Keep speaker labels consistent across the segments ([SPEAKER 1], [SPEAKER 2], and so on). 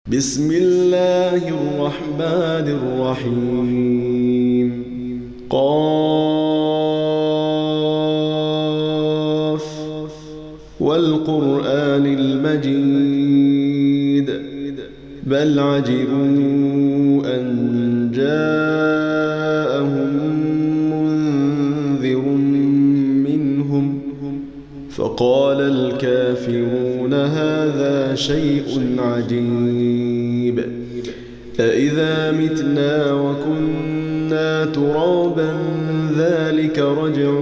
[SPEAKER 1] بسم الله الرحمن الرحيم قاف والقرآن المجيد بل عجبوا أن جاءهم منذر منهم فقال الكافرون هذا شيء عجيب أإذا متنا وكنا ترابا ذلك رجع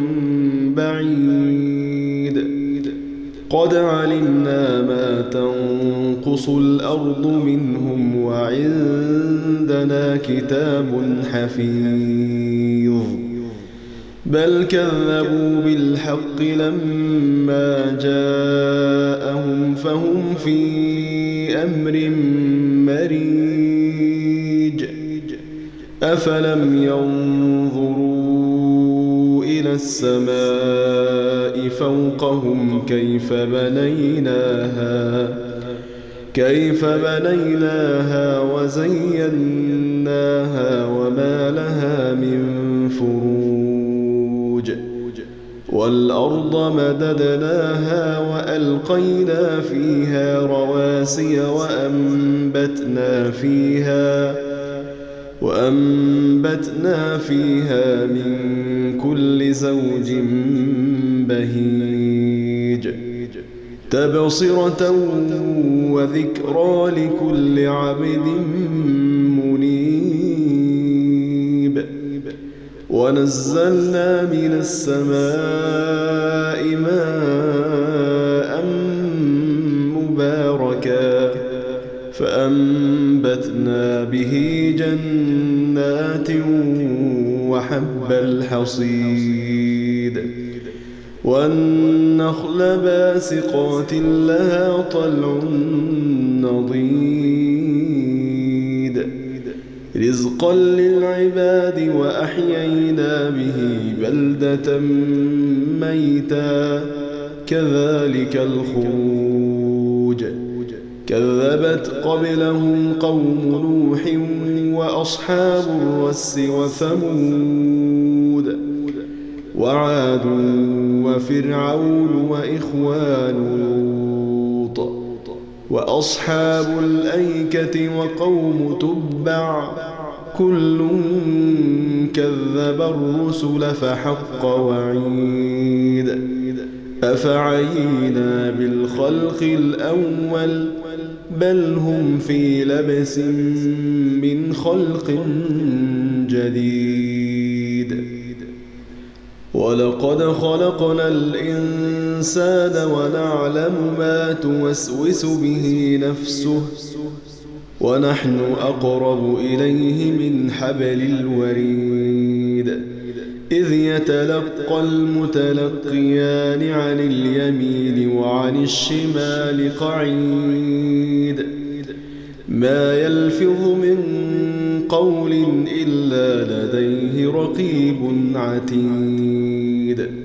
[SPEAKER 1] بعيد قد علمنا ما تنقص الأرض منهم وعندنا كتاب حفيظ بل كذبوا بالحق لما جاءهم فهم في أمر مريج أفلم ينظروا إلى السماء فوقهم كيف بنيناها وزيناها وما لها من فروج والأرض مددناها وألقينا فيها رواسي وأنبتنا فيها من كل زوج بهيج تبصرة وذكرى لكل عبد منيب ونزلنا من السماء ماء مباركا فأنبتنا به جنات وحب الحصيد والنخل باسقات لها طلع نضيد رزقا للعباد وأحيينا به بلدة ميتا كذلك الخروج كذبت قبلهم قوم نوح وأصحاب الرس وثمود وعاد وفرعون وإخوان لوط وأصحاب الأيكة وقوم تبع كل كذب الرسل فحق وعيد أفعينا بالخلق الأول بل هم في لبس من خلق جديد ولقد خلقنا الإنسان ونعلم ما توسوس به نفسه ونحن أقرب إليه من حبل الوريد إذ يتلقى المتلقيان عن اليمين وعن الشمال قعيد ما يلفظ من قول إلا لديه رقيب عتيد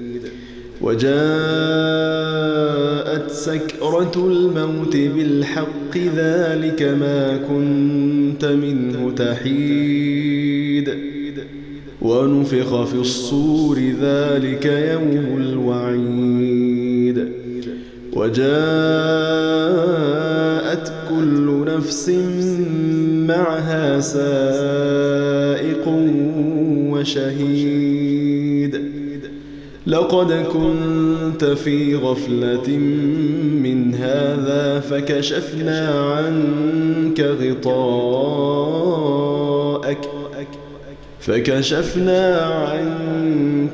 [SPEAKER 1] وجاءت سكرة الموت بالحق ذلك ما كنت منه تحيد ونفخ في الصور ذلك يوم الوعيد وجاءت كل نفس معها سائق وشهيد لقد كنت في غفلة من هذا فكشفنا عنك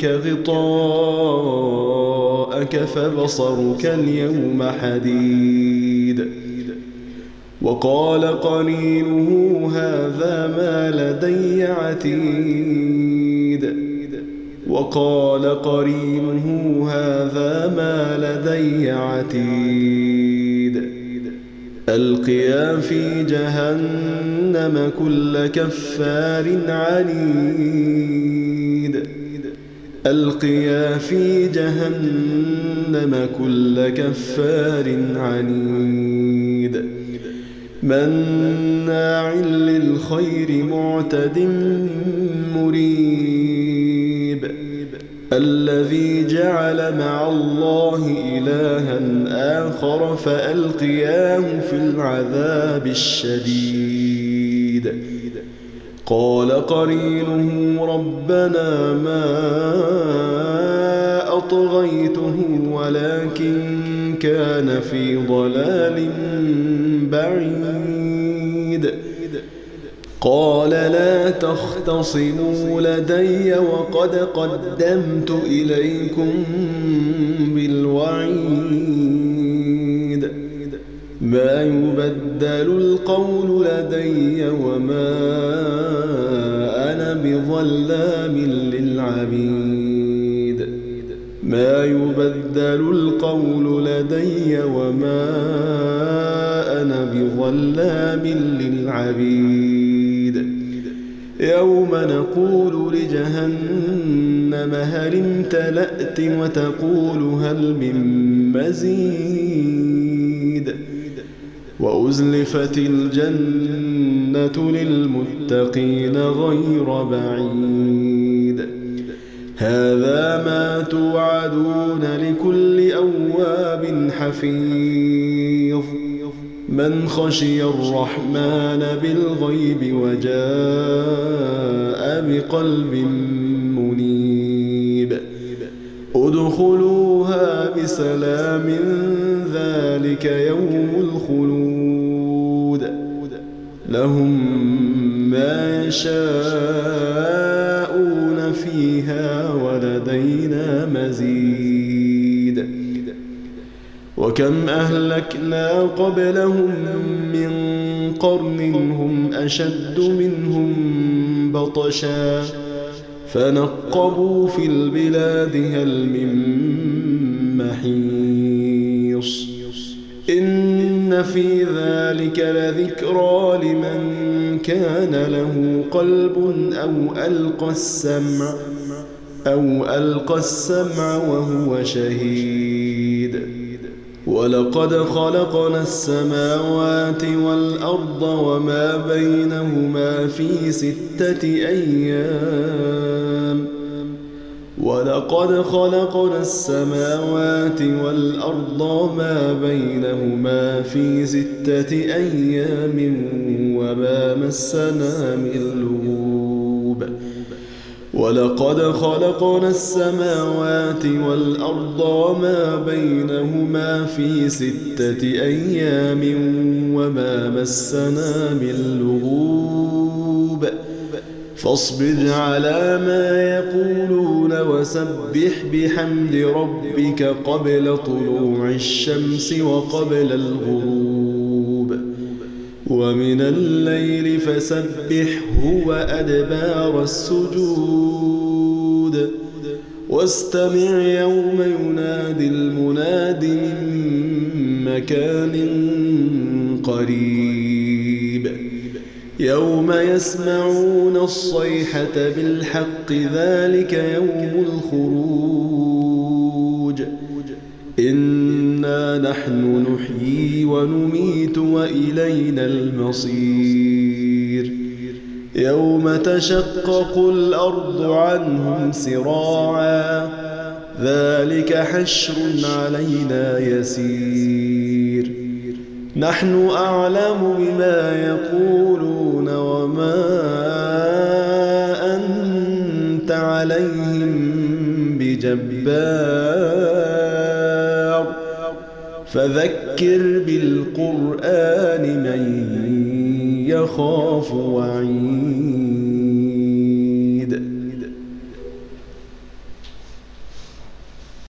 [SPEAKER 1] غطاءك فبصرك اليوم حديد وقال قرينه هذا ما لدي عتيد ألقيا في جهنم كل كفار عنيد ألقيا في جهنم كل كفار عنيد مناع للخير معتد مريب الذي جعل مع الله إلها آخر فألقياه في العذاب الشديد قال قرينه ربنا ما أطغيته ولكن كان في ضلال بعيد قال لا تختصموا لدي وقد قدمت إليكم بالوعيد ما يبدل القول لدي وما أنا بظلام للعبيد ما يبدل القول لدي وما أنا بظلام للعبيد يوم نقول لجهنم هل امتلأت وتقول هل من مزيد وأزلفت الجنة للمتقين غير بعيد هذا ما توعدون لكل أواب حفيظ من خشي الرحمن بالغيب وجاء بقلب منيب ادخلوها بسلام ذلك يوم الخلود لهم ما يشاءون فيها ولدينا مزيد وكم أهلكنا قبلهم من قرن هم أشد منهم بطشا فنقبوا في البلاد هل من محيص إن في ذلك لذكرى لمن كان له قلب أو ألقى السمع وهو شهيد ولقد خلقنا السماوات والأرض وما بينهما في 6 أيام ولقد خلقنا السماوات والأرض وما بينهما في 6 أيام وما مسنا من لغوب ولقد خلقنا السماوات والأرض وما بينهما في 6 أيام وما مسنا من لغوب فاصبر على ما يقولون وسبح بحمد ربك قبل طلوع الشمس وقبل الغروب ومن الليل فسبحه وأدبار السجود واستمع يوم ينادي المناد من مكان قريب يوم يسمعون الصيحة بالحق ذلك يوم الخروج إنا نحن نحيي ونميت وإلينا المصير يوم تشقق الأرض عنهم سراعا ذلك حشر علينا يسير نحن أعلم بما يقولون وما أنت عليهم بجبار فذكر بالقرآن من يخاف وعيد